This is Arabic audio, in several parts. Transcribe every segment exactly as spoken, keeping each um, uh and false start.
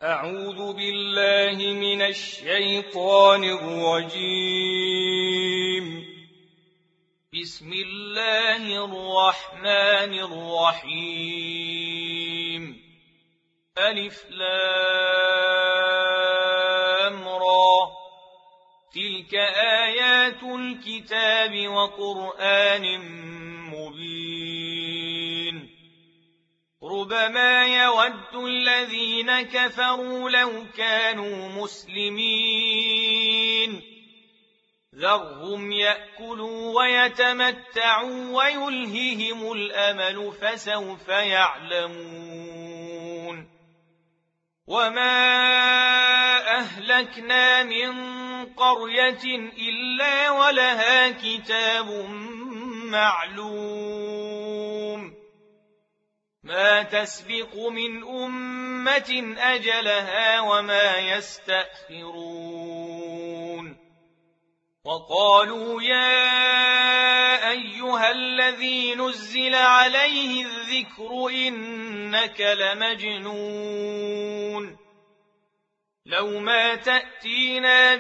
أعوذ بالله من الشيطان الرجيم. بسم الله الرحمن الرحيم. ألف لام را. تلك آيات الكتاب وقرآن مبين. ربما يود الذين كفروا لو كانوا مسلمين. ذرهم يأكلوا ويتمتعوا ويلههم الأمل فسوف يعلمون. وما أهلكنا من قرية إلا ولها كتاب معلوم. ما تسبق من أمة أجلها وما يستأخرون. وقالوا يا أيها الذي نزل عليه الذكر إنك لمجنون. لو ما تأتينا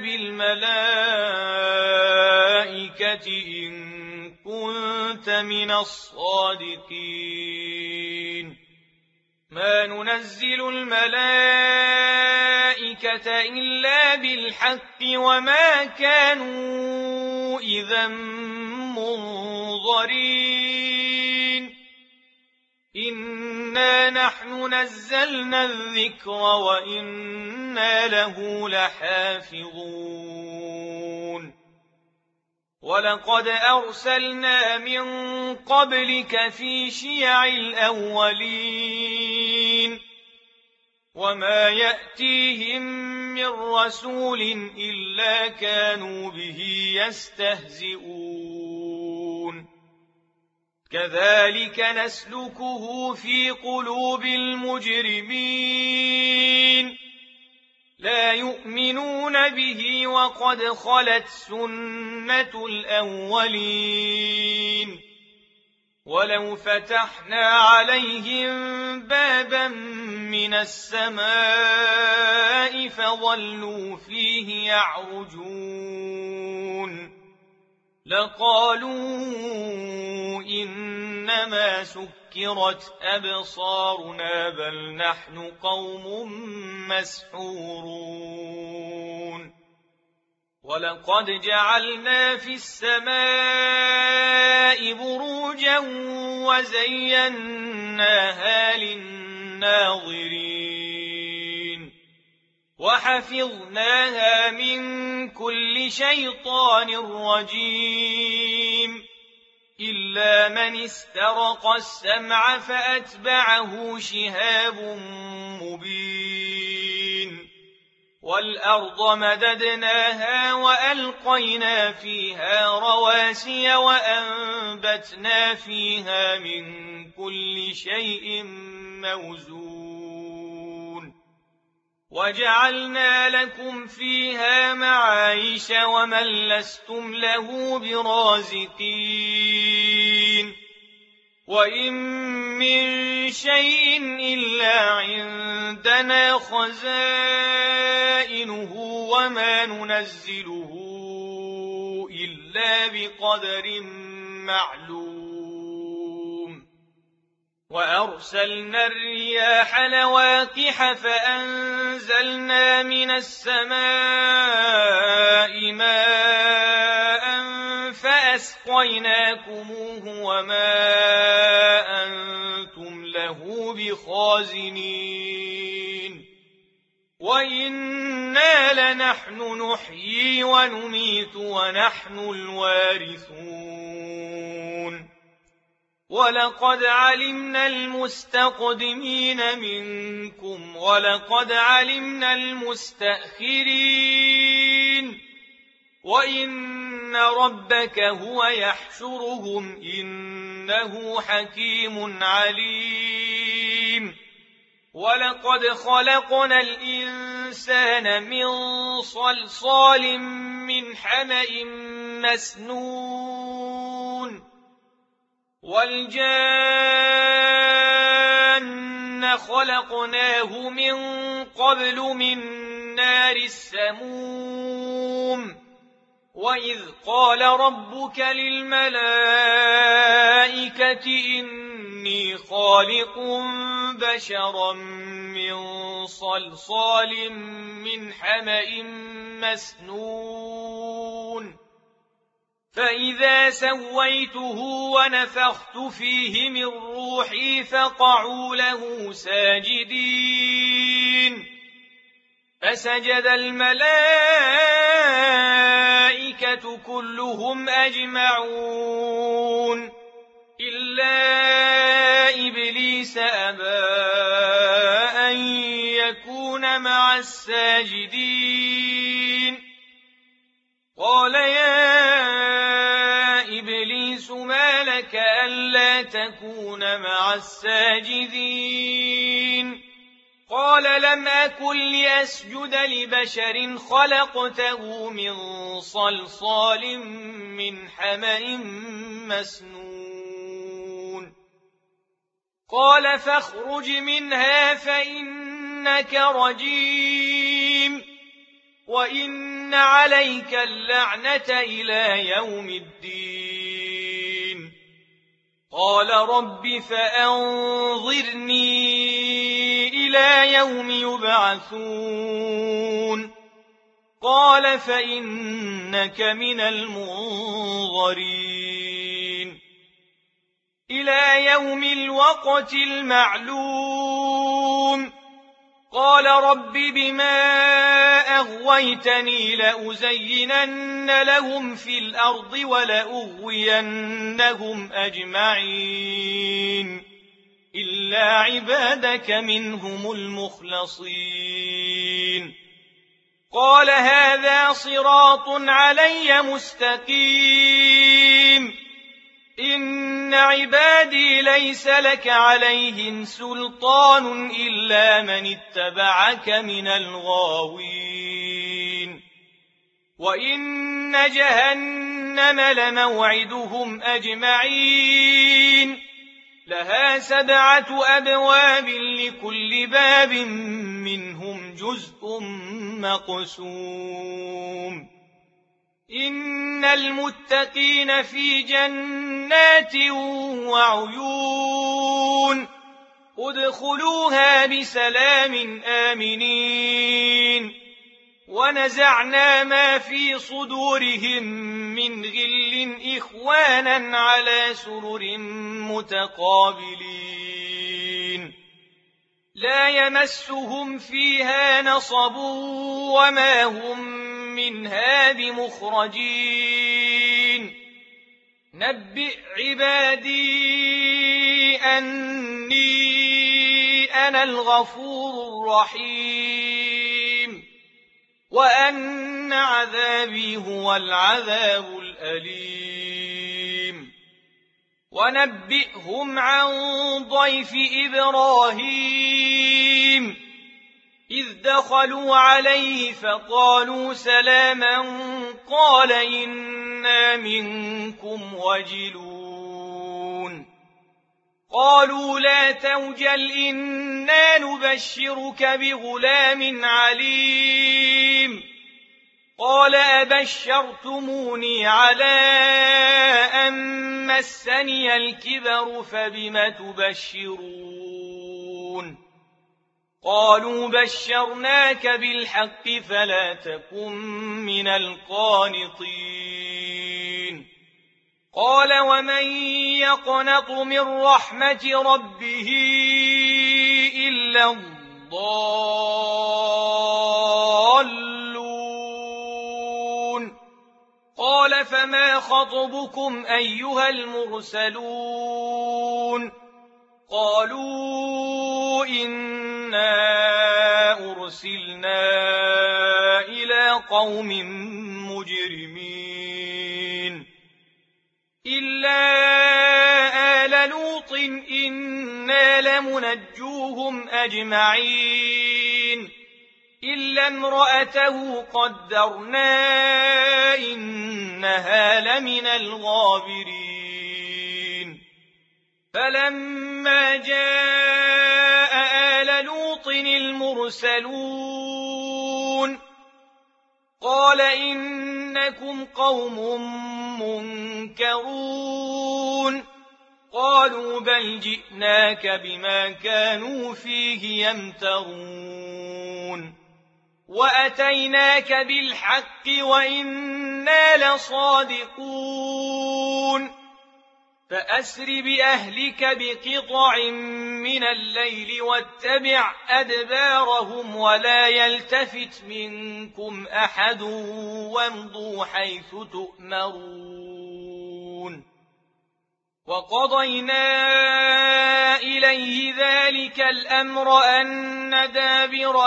بالملائكة إن كنت من الصادقين. ما ننزل الملائكة إلا بالحق وما كانوا إذا منظرين. إنا نحن نزلنا الذكر وإنا له لحافظون. ولقد أرسلنا من قبلك في شيع الأولين. وما يأتيهم من رسول إلا كانوا به يستهزئون. كذلك نسلكه في قلوب المجرمين. لا يؤمنون به وقد خلت سنة الأولين. ولو فتحنا عليهم بابا من السماء فظلوا فيه يعرجون لقالوا إنما سكرت أبصارنا بل نحن قوم مسحورون. ولقد جعلنا في السماء بروجا وزيناها للناظرين. وحفظناها من كل شيطان رجيم إلا من استرق السمع فأتبعه شهاب مبين. والأرض مددناها وألقينا فيها رواسي وأنبتنا فيها من كل شيء موزون. وجعلنا لكم فيها معايش ومن لستم له برازقين. وإن من شيء إلا عندنا خزائنه وما ننزله إلا بقدر معلوم. وأرسلنا الرياح لواقح فأنزلنا من السماء ماء فأسقيناكموه وما أنتم له بخازنين. وإنا لنحن نحيي ونميت ونحن الوارثون. ولقد علمنا المستقدمين منكم ولقد علمنا المستأخرين. وإن ربك هو يحشرهم إنه حكيم عليم. ولقد خلقنا الإنسان من صلصال من حمأ مسنون. والجان إنا خلقناه من قبل من نار السموم وإذ قال ربك للملائكة إني خالق بشرا من صلصال من حمأ مسنون فإذا سويته ونفخت فيه من روحي فقعوا له ساجدين فسجد الملائكة كلهم أجمعون إلا إبليس أبى أن يكون مع الساجدين قال يا إبليس ما لك ألا تكون مع الساجدين قال لم أكن لأسجد لبشر خلقته من صلصال من حمأ مسنون قال فاخرج منها فإنك رجيم وإن عليك اللعنة إلى يوم الدين قال رب فأنظرني إلى يوم يبعثون قال فإنك من المنظرين إلى يوم الوقت المعلوم قال رب بما أغويتني لأزينن لهم في الأرض ولأغوينهم أجمعين إلا عبادك منهم المخلصين قال هذا صراط علي مستقيم إن عبادي ليس لك عليهم سلطان إلا من اتبعك من الغاوين وإن جهنم لموعدهم أجمعين لها سبعة أبواب لكل باب منهم جزء مقسوم إن المتقين في جنات وعيون ادخلوها بسلام آمنين ونزعنا ما في صدورهم من غل إخوانا على سرر متقابلين لا يمسهم فيها نصب وما هم منها بمخرجين نبئ عبادي أني أنا الغفور الرحيم وأن عذابي هو العذاب الأليم ونبئهم عن ضيف إبراهيم إذ دخلوا عليه فقالوا سلاما قال إنا منكم وجلون قالوا لا توجل إنا نبشرك بغلام عليم قال أبشرتموني على أن مسني الكبر فبم تبشرون قالوا بشرناك بالحق فلا تكن من القانطين قال ومن يقنط من رحمة ربه إلا الضالون قال فما خطبكم أيها المرسلون قالوا إنا أرسلنا إلى قوم مجرمين إلا آل لوط إنا لمنجوهم أجمعين إلا امرأته قدرنا إنها لمن الغابرين فلما جاء المرسلون قال إنكم قوم منكرون قالوا بل جئناك بما كانوا فيه يمترون وأتيناك بالحق وإنا لصادقون فأسر بأهلك بقطع من الليل واتبع أدبارهم ولا يلتفت منكم أحد وامضوا حيث تؤمرون وقضينا إليه ذلك الأمر أن دابر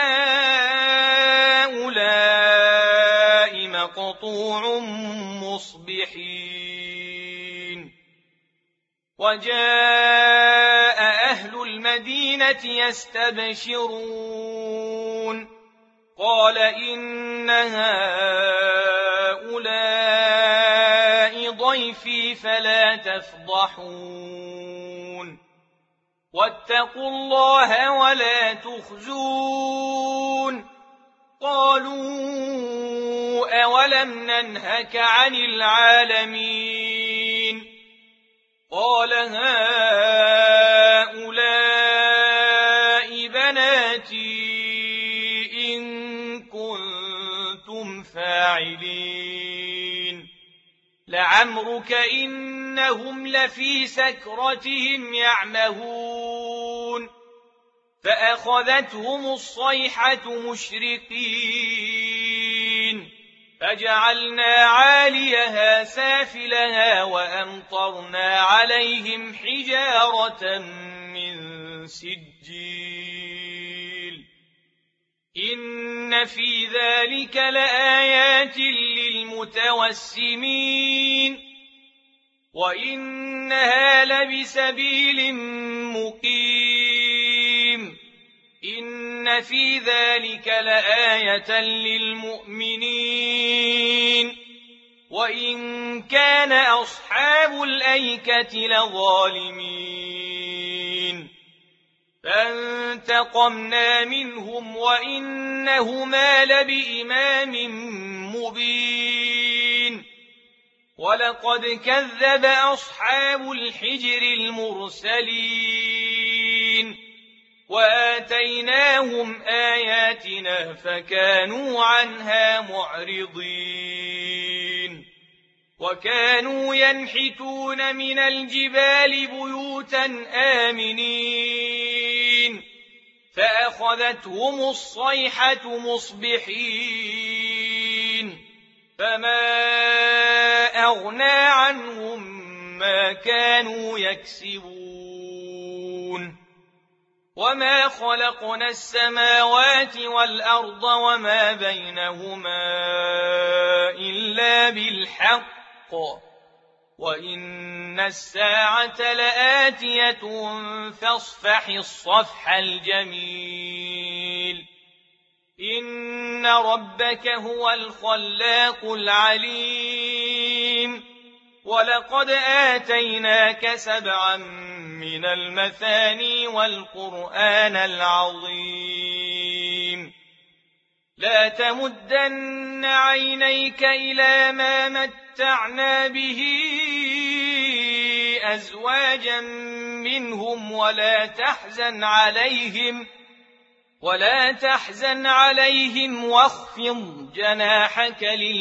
هؤلاء مقطوع مصبحين وجاء أهل المدينة يستبشرون قال إن هؤلاء ضيفي فلا تفضحون واتقوا الله ولا تخزون قالوا أولم ننهك عن العالمين قال هؤلاء بناتي إن كنتم فاعلين لعمرك إنهم لفي سكرتهم يعمهون فأخذتهم الصيحة مشرقين فجعلنا عاليها سافلها وأمطرنا عليهم حجارة من سجيل إن في ذلك لآيات للمتوسمين وإنها لبسبيل مقيم إن في ذلك لآية للمؤمنين وإن كان أصحاب الأيكة لظالمين فانتقمنا منهم وإنهما لبإمام مبين ولقد كذب أصحاب الحجر المرسلين وآتيناهم آياتنا فكانوا عنها معرضين وكانوا ينحتون من الجبال بيوتا آمنين فأخذتهم الصيحة مصبحين فما أغنى عنهم ما كانوا يكسبون وما خلقنا السماوات والأرض وما بينهما إلا بالحق وإن الساعة لآتية فاصفح الصفح الجميل إن ربك هو الخلاق العليم ولقد آتيناك سبعا من المثاني والقرآن العظيم لا تمدن عينيك إلى ما متعنا به أزواجا منهم ولا تحزن عليهم ولا تحزن عليهم واخفض جناحك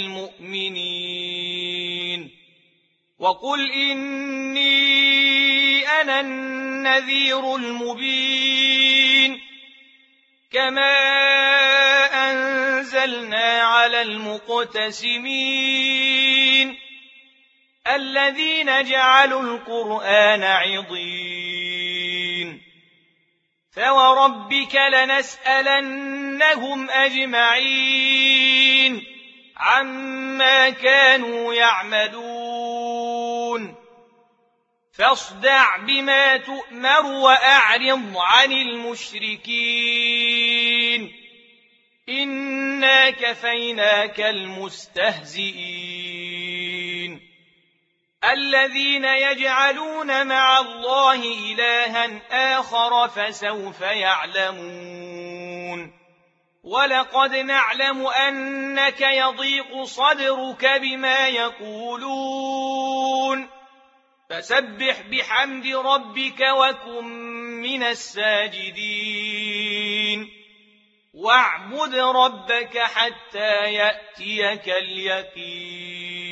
للمؤمنين وقل إني أنا النذير المبين كما أنزلنا على المقتسمين الذين جعلوا القرآن عضين فوربك لنسألنهم أجمعين عما كانوا يعملون فاصدع بما تؤمر وأعرض عن المشركين إنا كفيناك المستهزئين الذين يجعلون مع الله إلها آخر فسوف يعلمون ولقد نعلم أنك يضيق صدرك بما يقولون فسبح بحمد ربك وكن من الساجدين واعبد ربك حتى يأتيك اليقين